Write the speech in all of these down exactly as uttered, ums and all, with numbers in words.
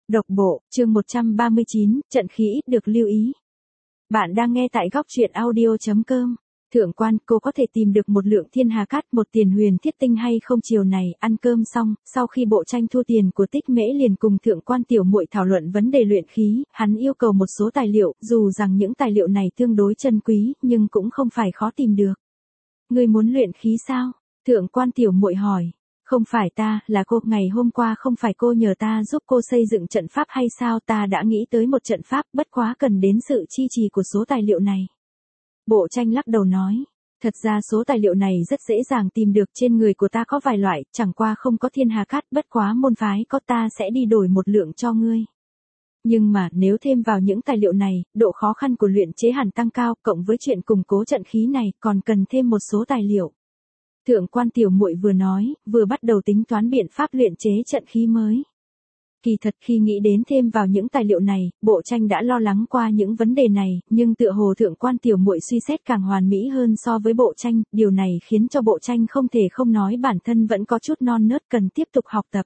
Độc bộ, chương một trăm ba mươi chín, trận khí ít được lưu ý. Bạn đang nghe tại góc truyện audio chấm com. Thượng quan, cô có thể tìm được một lượng thiên hà cát, một tiền huyền thiết tinh hay không? Chiều này, ăn cơm xong, sau khi bộ tranh thu tiền của Tích Mễ liền cùng thượng quan tiểu muội thảo luận vấn đề luyện khí, hắn yêu cầu một số tài liệu, dù rằng những tài liệu này tương đối chân quý, nhưng cũng không phải khó tìm được. Ngươi muốn luyện khí sao? Thượng quan tiểu muội hỏi. Không phải ta, là cô, ngày hôm qua không phải cô nhờ ta giúp cô xây dựng trận pháp hay sao? Ta đã nghĩ tới một trận pháp, bất quá cần đến sự chi trì của số tài liệu này. Bộ tranh lắc đầu nói, thật ra số tài liệu này rất dễ dàng tìm được, trên người của ta có vài loại, chẳng qua không có thiên hà cát, bất quá môn phái có, ta sẽ đi đổi một lượng cho ngươi. Nhưng mà, nếu thêm vào những tài liệu này, độ khó khăn của luyện chế hẳn tăng cao, cộng với chuyện củng cố trận khí này, còn cần thêm một số tài liệu. Thượng quan tiểu muội vừa nói, vừa bắt đầu tính toán biện pháp luyện chế trận khí mới. Kỳ thật khi nghĩ đến thêm vào những tài liệu này, bộ tranh đã lo lắng qua những vấn đề này, nhưng tựa hồ thượng quan tiểu muội suy xét càng hoàn mỹ hơn so với bộ tranh, điều này khiến cho bộ tranh không thể không nói bản thân vẫn có chút non nớt cần tiếp tục học tập.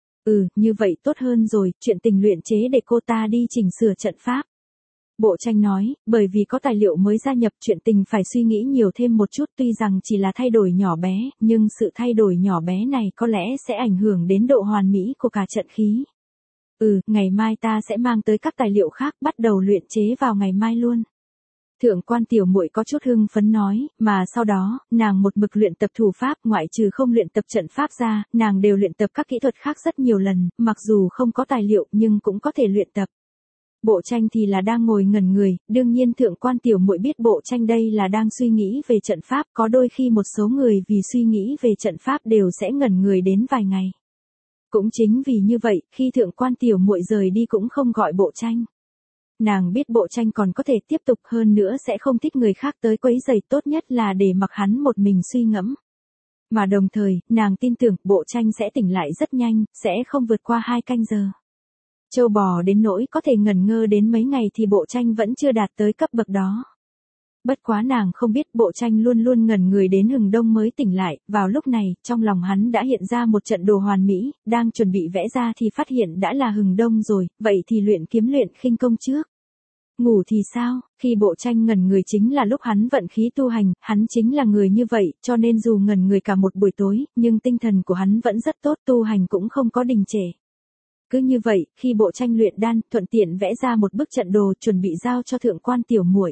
Ừ, như vậy tốt hơn rồi, chuyện tình luyện chế để cô ta đi chỉnh sửa trận pháp. Bộ tranh nói, bởi vì có tài liệu mới gia nhập, chuyện tình phải suy nghĩ nhiều thêm một chút, tuy rằng chỉ là thay đổi nhỏ bé, nhưng sự thay đổi nhỏ bé này có lẽ sẽ ảnh hưởng đến độ hoàn mỹ của cả trận khí. Ừ, ngày mai ta sẽ mang tới các tài liệu khác, bắt đầu luyện chế vào ngày mai luôn. Thượng quan tiểu muội có chút hưng phấn nói, mà sau đó, nàng một mực luyện tập thủ pháp, ngoại trừ không luyện tập trận pháp ra, nàng đều luyện tập các kỹ thuật khác rất nhiều lần, mặc dù không có tài liệu nhưng cũng có thể luyện tập. Bộ tranh thì là đang ngồi ngẩn người, đương nhiên thượng quan tiểu muội biết bộ tranh đây là đang suy nghĩ về trận pháp, có đôi khi một số người vì suy nghĩ về trận pháp đều sẽ ngẩn người đến vài ngày. Cũng chính vì như vậy, khi thượng quan tiểu muội rời đi cũng không gọi bộ tranh. Nàng biết bộ tranh còn có thể tiếp tục, hơn nữa sẽ không thích người khác tới quấy rầy, tốt nhất là để mặc hắn một mình suy ngẫm. Mà đồng thời, nàng tin tưởng bộ tranh sẽ tỉnh lại rất nhanh, sẽ không vượt qua hai canh giờ. Châu bò đến nỗi có thể ngẩn ngơ đến mấy ngày thì bộ tranh vẫn chưa đạt tới cấp bậc đó. Bất quá nàng không biết bộ tranh luôn luôn ngẩn người đến hừng đông mới tỉnh lại, vào lúc này, trong lòng hắn đã hiện ra một trận đồ hoàn mỹ, đang chuẩn bị vẽ ra thì phát hiện đã là hừng đông rồi, vậy thì luyện kiếm luyện khinh công trước. Ngủ thì sao, khi bộ tranh ngẩn người chính là lúc hắn vận khí tu hành, hắn chính là người như vậy, cho nên dù ngẩn người cả một buổi tối, nhưng tinh thần của hắn vẫn rất tốt, tu hành cũng không có đình trệ. Cứ như vậy, khi bộ tranh luyện đan, thuận tiện vẽ ra một bức trận đồ chuẩn bị giao cho thượng quan tiểu muội.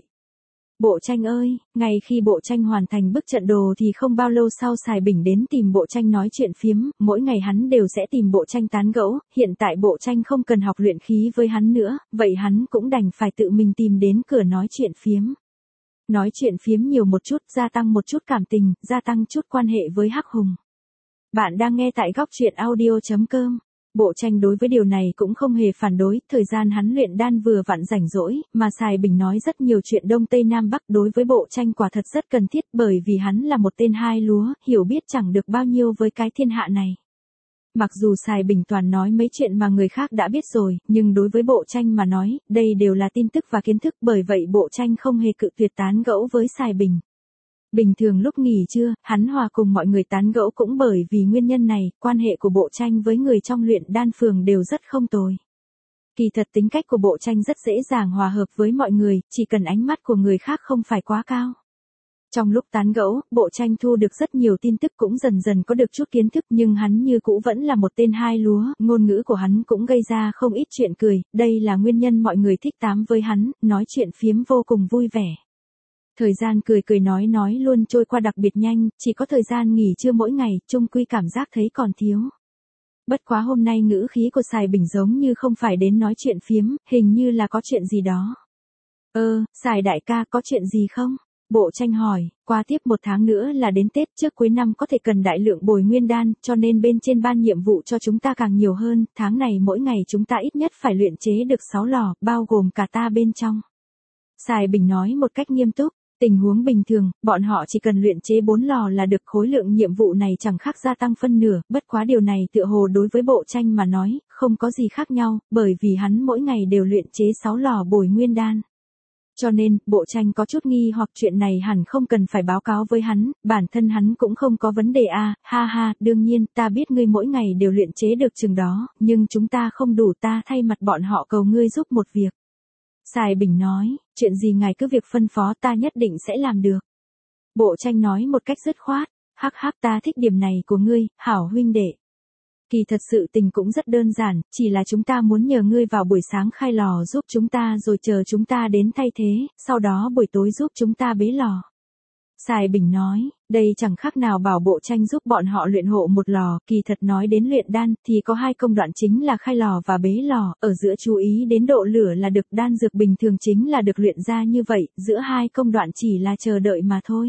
Bộ tranh ơi, ngay khi bộ tranh hoàn thành bức trận đồ thì không bao lâu sau Sài Bình đến tìm bộ tranh nói chuyện phiếm, mỗi ngày hắn đều sẽ tìm bộ tranh tán gẫu, hiện tại bộ tranh không cần học luyện khí với hắn nữa, vậy hắn cũng đành phải tự mình tìm đến cửa nói chuyện phiếm. Nói chuyện phiếm nhiều một chút, gia tăng một chút cảm tình, gia tăng chút quan hệ với Hắc Hùng. Bạn đang nghe tại góc truyện audio chấm com. Bộ tranh đối với điều này cũng không hề phản đối, thời gian hắn luyện đan vừa vặn rảnh rỗi, mà Sài Bình nói rất nhiều chuyện Đông Tây Nam Bắc đối với bộ tranh quả thật rất cần thiết, bởi vì hắn là một tên hai lúa, hiểu biết chẳng được bao nhiêu với cái thiên hạ này. Mặc dù Sài Bình toàn nói mấy chuyện mà người khác đã biết rồi, nhưng đối với bộ tranh mà nói, đây đều là tin tức và kiến thức, bởi vậy bộ tranh không hề cự tuyệt tán gẫu với Sài Bình. Bình thường lúc nghỉ trưa, hắn hòa cùng mọi người tán gẫu, cũng bởi vì nguyên nhân này, quan hệ của bộ tranh với người trong luyện đan phường đều rất không tồi. Kỳ thật tính cách của bộ tranh rất dễ dàng hòa hợp với mọi người, chỉ cần ánh mắt của người khác không phải quá cao. Trong lúc tán gẫu, bộ tranh thu được rất nhiều tin tức, cũng dần dần có được chút kiến thức, nhưng hắn như cũ vẫn là một tên hai lúa, ngôn ngữ của hắn cũng gây ra không ít chuyện cười, đây là nguyên nhân mọi người thích tám với hắn, nói chuyện phiếm vô cùng vui vẻ. Thời gian cười cười nói nói luôn trôi qua đặc biệt nhanh, chỉ có thời gian nghỉ trưa mỗi ngày, chung quy cảm giác thấy còn thiếu. Bất quá hôm nay ngữ khí của Sài Bình giống như không phải đến nói chuyện phiếm, hình như là có chuyện gì đó. Ơ, Sài đại ca có chuyện gì không? Bộ tranh hỏi, qua tiếp một tháng nữa là đến Tết, trước cuối năm có thể cần đại lượng bồi nguyên đan, cho nên bên trên ban nhiệm vụ cho chúng ta càng nhiều hơn, tháng này mỗi ngày chúng ta ít nhất phải luyện chế được sáu lò, bao gồm cả ta bên trong. Sài Bình nói một cách nghiêm túc. Tình huống bình thường, bọn họ chỉ cần luyện chế bốn lò là được, khối lượng nhiệm vụ này chẳng khác gia tăng phân nửa, bất quá điều này tựa hồ đối với bộ tranh mà nói, không có gì khác nhau, bởi vì hắn mỗi ngày đều luyện chế sáu lò bồi nguyên đan. Cho nên, bộ tranh có chút nghi hoặc chuyện này hẳn không cần phải báo cáo với hắn, bản thân hắn cũng không có vấn đề à, ha ha, đương nhiên, ta biết ngươi mỗi ngày đều luyện chế được chừng đó, nhưng chúng ta không đủ, ta thay mặt bọn họ cầu ngươi giúp một việc. Sài Bình nói, chuyện gì ngài cứ việc phân phó, ta nhất định sẽ làm được. Bộ tranh nói một cách dứt khoát, hắc hắc, ta thích điểm này của ngươi, hảo huynh đệ. Kỳ thật sự tình cũng rất đơn giản, chỉ là chúng ta muốn nhờ ngươi vào buổi sáng khai lò giúp chúng ta rồi chờ chúng ta đến thay thế, sau đó buổi tối giúp chúng ta bế lò. Sài Bình nói, đây chẳng khác nào bảo bộ tranh giúp bọn họ luyện hộ một lò, kỳ thật nói đến luyện đan thì có hai công đoạn chính là khai lò và bế lò, ở giữa chú ý đến độ lửa là được, đan dược bình thường chính là được luyện ra như vậy, giữa hai công đoạn chỉ là chờ đợi mà thôi.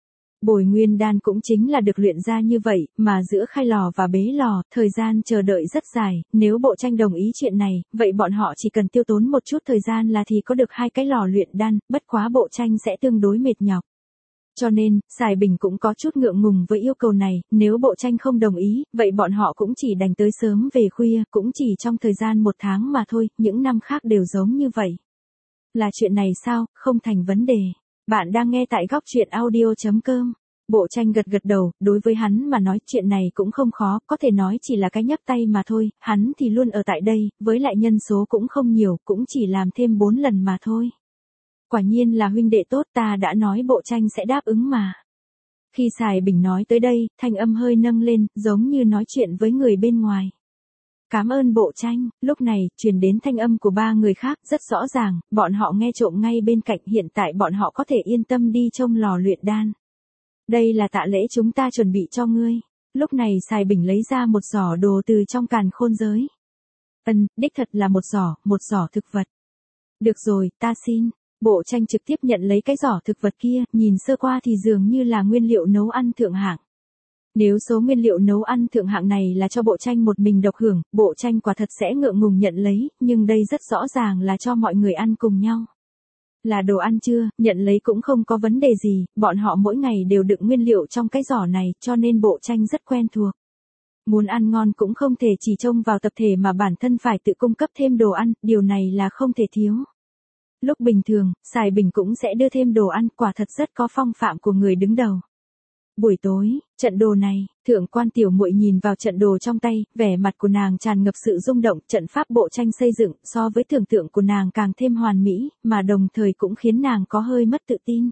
Bồi nguyên đan cũng chính là được luyện ra như vậy, mà giữa khai lò và bế lò, thời gian chờ đợi rất dài, nếu bộ tranh đồng ý chuyện này, vậy bọn họ chỉ cần tiêu tốn một chút thời gian là thì có được hai cái lò luyện đan, bất quá bộ tranh sẽ tương đối mệt nhọc. Cho nên, Sài Bình cũng có chút ngượng ngùng với yêu cầu này, nếu bộ tranh không đồng ý, vậy bọn họ cũng chỉ đành tới sớm về khuya, cũng chỉ trong thời gian một tháng mà thôi, những năm khác đều giống như vậy. Là chuyện này sao, không thành vấn đề. Bạn đang nghe tại góc truyện audio chấm com. Bộ tranh gật gật đầu, đối với hắn mà nói chuyện này cũng không khó, có thể nói chỉ là cái nhấc tay mà thôi, hắn thì luôn ở tại đây, với lại nhân số cũng không nhiều, cũng chỉ làm thêm bốn lần mà thôi. Quả nhiên là huynh đệ tốt, ta đã nói bộ tranh sẽ đáp ứng mà. Khi Sài Bình nói tới đây, thanh âm hơi nâng lên, giống như nói chuyện với người bên ngoài. Cảm ơn bộ tranh, lúc này, truyền đến thanh âm của ba người khác, rất rõ ràng, bọn họ nghe trộm ngay bên cạnh, hiện tại bọn họ có thể yên tâm đi trông lò luyện đan. Đây là tạ lễ chúng ta chuẩn bị cho ngươi. Lúc này Sài Bình lấy ra một giỏ đồ từ trong càn khôn giới. Ân, đích thật là một giỏ, một giỏ thực vật. Được rồi, ta xin. Bộ tranh trực tiếp nhận lấy cái giỏ thực vật kia, nhìn sơ qua thì dường như là nguyên liệu nấu ăn thượng hạng. Nếu số nguyên liệu nấu ăn thượng hạng này là cho bộ tranh một mình độc hưởng, bộ tranh quả thật sẽ ngượng ngùng nhận lấy, nhưng đây rất rõ ràng là cho mọi người ăn cùng nhau. Là đồ ăn chưa, nhận lấy cũng không có vấn đề gì, bọn họ mỗi ngày đều đựng nguyên liệu trong cái giỏ này, cho nên bộ tranh rất quen thuộc. Muốn ăn ngon cũng không thể chỉ trông vào tập thể mà bản thân phải tự cung cấp thêm đồ ăn, điều này là không thể thiếu. Lúc bình thường, Sài Bình cũng sẽ đưa thêm đồ ăn, quả thật rất có phong phạm của người đứng đầu. Buổi tối, trận đồ này, thượng quan tiểu muội nhìn vào trận đồ trong tay, vẻ mặt của nàng tràn ngập sự rung động, trận pháp bộ tranh xây dựng so với tưởng tượng của nàng càng thêm hoàn mỹ, mà đồng thời cũng khiến nàng có hơi mất tự tin.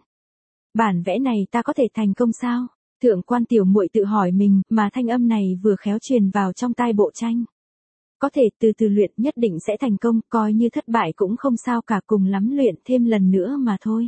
Bản vẽ này ta có thể thành công sao? Thượng quan tiểu muội tự hỏi mình, mà thanh âm này vừa khéo truyền vào trong tai bộ tranh. Có thể từ từ luyện nhất định sẽ thành công, coi như thất bại cũng không sao cả, cùng lắm luyện thêm lần nữa mà thôi.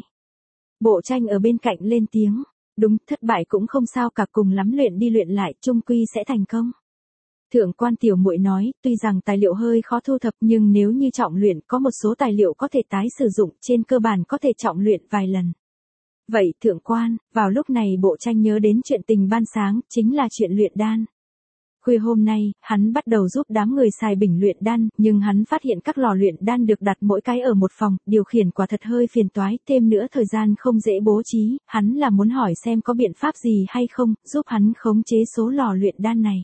Bộ tranh ở bên cạnh lên tiếng. Đúng, thất bại cũng không sao cả, cùng lắm luyện đi luyện lại, chung quy sẽ thành công. Thượng quan tiểu muội nói, tuy rằng tài liệu hơi khó thu thập nhưng nếu như trọng luyện có một số tài liệu có thể tái sử dụng, trên cơ bản có thể trọng luyện vài lần. Vậy thượng quan, vào lúc này bộ tranh nhớ đến chuyện tình ban sáng, chính là chuyện luyện đan. Khuya hôm nay, hắn bắt đầu giúp đám người Sài Bình luyện đan, nhưng hắn phát hiện các lò luyện đan được đặt mỗi cái ở một phòng, điều khiển quả thật hơi phiền toái, thêm nữa thời gian không dễ bố trí, hắn là muốn hỏi xem có biện pháp gì hay không, giúp hắn khống chế số lò luyện đan này.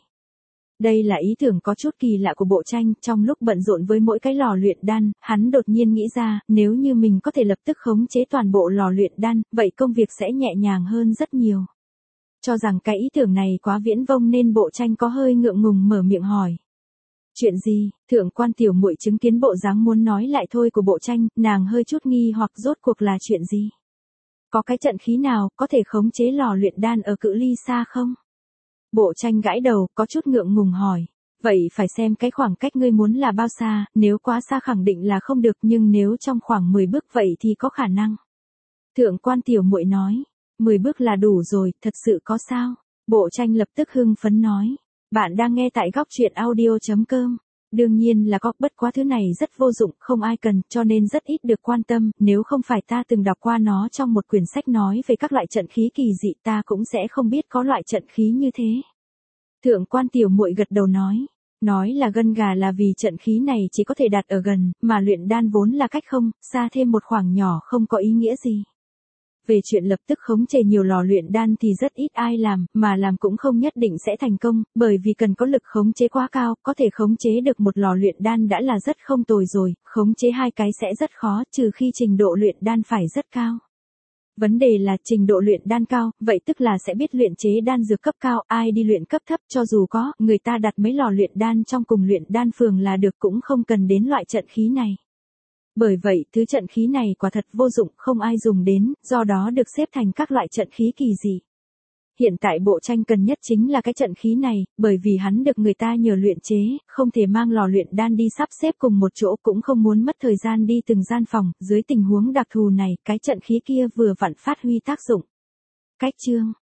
Đây là ý tưởng có chút kỳ lạ của bộ tranh, trong lúc bận rộn với mỗi cái lò luyện đan, hắn đột nhiên nghĩ ra, nếu như mình có thể lập tức khống chế toàn bộ lò luyện đan, vậy công việc sẽ nhẹ nhàng hơn rất nhiều. Cho rằng cái ý tưởng này quá viễn vông nên bộ tranh có hơi ngượng ngùng mở miệng hỏi. Chuyện gì? Thượng quan tiểu muội chứng kiến bộ dáng muốn nói lại thôi của bộ tranh, nàng hơi chút nghi hoặc rốt cuộc là chuyện gì? Có cái trận khí nào có thể khống chế lò luyện đan ở cự ly xa không? Bộ tranh gãi đầu, có chút ngượng ngùng hỏi. Vậy phải xem cái khoảng cách ngươi muốn là bao xa, nếu quá xa khẳng định là không được, nhưng nếu trong khoảng mười bước vậy thì có khả năng. Thượng quan tiểu muội nói. mười bước là đủ rồi, thật sự có sao? Bộ tranh lập tức hưng phấn nói. Bạn đang nghe tại góc truyện audio chấm com. Đương nhiên là có, bất quá thứ này rất vô dụng, không ai cần, cho nên rất ít được quan tâm, nếu không phải ta từng đọc qua nó trong một quyển sách nói về các loại trận khí kỳ dị ta cũng sẽ không biết có loại trận khí như thế. Thượng quan tiểu muội gật đầu nói. Nói là gân gà là vì trận khí này chỉ có thể đặt ở gần, mà luyện đan vốn là cách không, xa thêm một khoảng nhỏ không có ý nghĩa gì. Về chuyện lập tức khống chế nhiều lò luyện đan thì rất ít ai làm, mà làm cũng không nhất định sẽ thành công, bởi vì cần có lực khống chế quá cao, có thể khống chế được một lò luyện đan đã là rất không tồi rồi, khống chế hai cái sẽ rất khó, trừ khi trình độ luyện đan phải rất cao. Vấn đề là trình độ luyện đan cao, vậy tức là sẽ biết luyện chế đan dược cấp cao, ai đi luyện cấp thấp cho dù có, người ta đặt mấy lò luyện đan trong cùng luyện đan phường là được cũng không cần đến loại trận khí này. Bởi vậy, thứ trận khí này quả thật vô dụng, không ai dùng đến, do đó được xếp thành các loại trận khí kỳ dị. Hiện tại bộ tranh cần nhất chính là cái trận khí này, bởi vì hắn được người ta nhờ luyện chế, không thể mang lò luyện đan đi sắp xếp cùng một chỗ cũng không muốn mất thời gian đi từng gian phòng, dưới tình huống đặc thù này, cái trận khí kia vừa vặn phát huy tác dụng. Cách chương